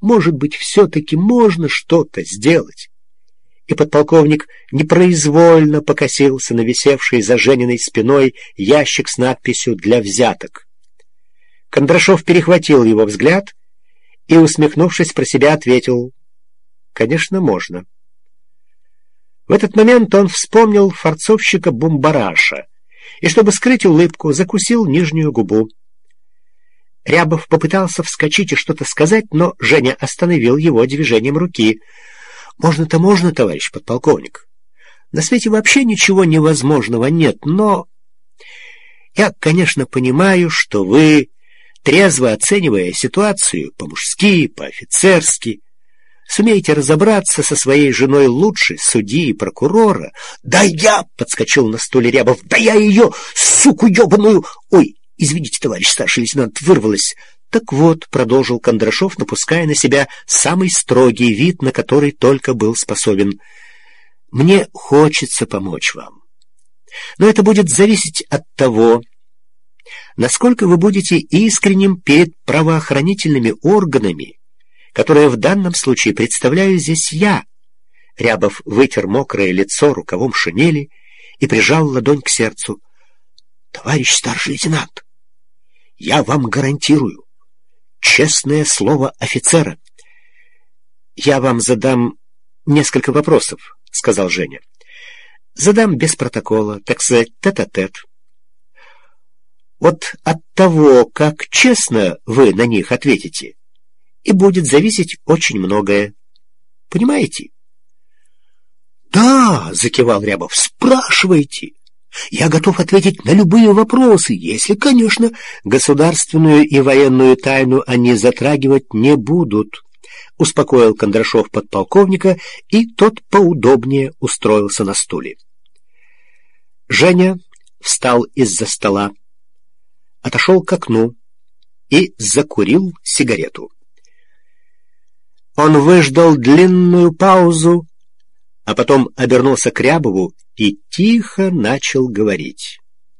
Может быть, все-таки можно что-то сделать. И подполковник непроизвольно покосился на висевший за Жениной спиной ящик с надписью «Для взяток». Кондрашов перехватил его взгляд и, усмехнувшись про себя, ответил: «Конечно, можно». В этот момент он вспомнил форцовщика Бумбараша и, чтобы скрыть улыбку, закусил нижнюю губу. Рябов попытался вскочить и что-то сказать, но Женя остановил его движением руки. «Можно-то можно, товарищ подполковник. На свете вообще ничего невозможного нет, но я, конечно, понимаю, что вы, трезво оценивая ситуацию по-мужски, по-офицерски, сумеете разобраться со своей женой лучше судьи и прокурора». «Да я!» — подскочил на стуле Рябов. «Да я ее, суку ебаную! Ой, извините, товарищ старший лейтенант, вырвалась». «Так вот», — продолжил Кондрашов, напуская на себя самый строгий вид, на который только был способен, — «мне хочется помочь вам. Но это будет зависеть от того, насколько вы будете искренним перед правоохранительными органами, которые в данном случае представляю здесь я». Рябов вытер мокрое лицо рукавом шинели и прижал ладонь к сердцу. «Товарищ старший лейтенант, я вам гарантирую, честное слово офицера». «Я вам задам несколько вопросов», — сказал Женя. «Задам без протокола, так сказать, тет-а-тет. Вот от того, как честно вы на них ответите, и будет зависеть очень многое. Понимаете?» «Да», — закивал Рябов, — «спрашивайте. Я готов ответить на любые вопросы, если, конечно, государственную и военную тайну они затрагивать не будут», — успокоил Кондрашов подполковника, и тот поудобнее устроился на стуле. Женя встал из-за стола, отошел к окну и закурил сигарету. Он выждал длинную паузу, а потом обернулся к Рябову и тихо начал говорить.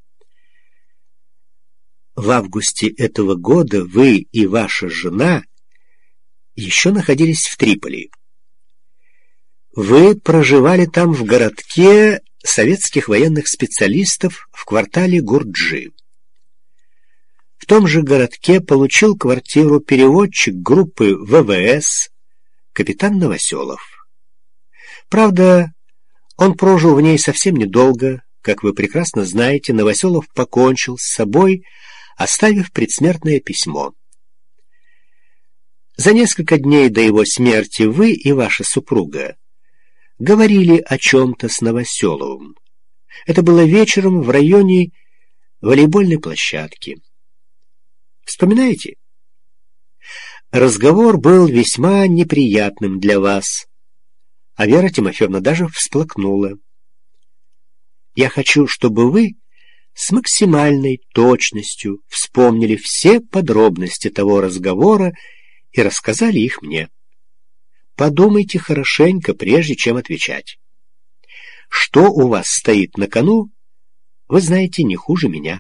«В августе этого года вы и ваша жена еще находились в Триполи. Вы проживали там в городке советских военных специалистов в квартале Гурджи. В том же городке получил квартиру переводчик группы ВВС капитан Новоселов. Правда, он прожил в ней совсем недолго. Как вы прекрасно знаете, Новоселов покончил с собой, оставив предсмертное письмо. За несколько дней до его смерти вы и ваша супруга говорили о чем-то с Новоселовым. Это было вечером в районе волейбольной площадки. Вспоминаете? Разговор был весьма неприятным для вас, а Вера Тимофеевна даже всплакнула. Я хочу, чтобы вы с максимальной точностью вспомнили все подробности того разговора и рассказали их мне. Подумайте хорошенько, прежде чем отвечать. Что у вас стоит на кону, вы знаете не хуже меня».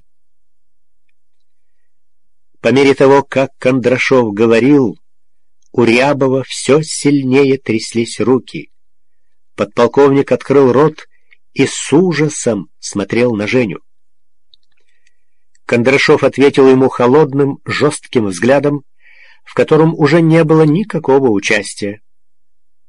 По мере того, как Кондрашов говорил, у Рябова все сильнее тряслись руки. Подполковник открыл рот и с ужасом смотрел на Женю. Кондрашов ответил ему холодным, жестким взглядом, в котором уже не было никакого участия.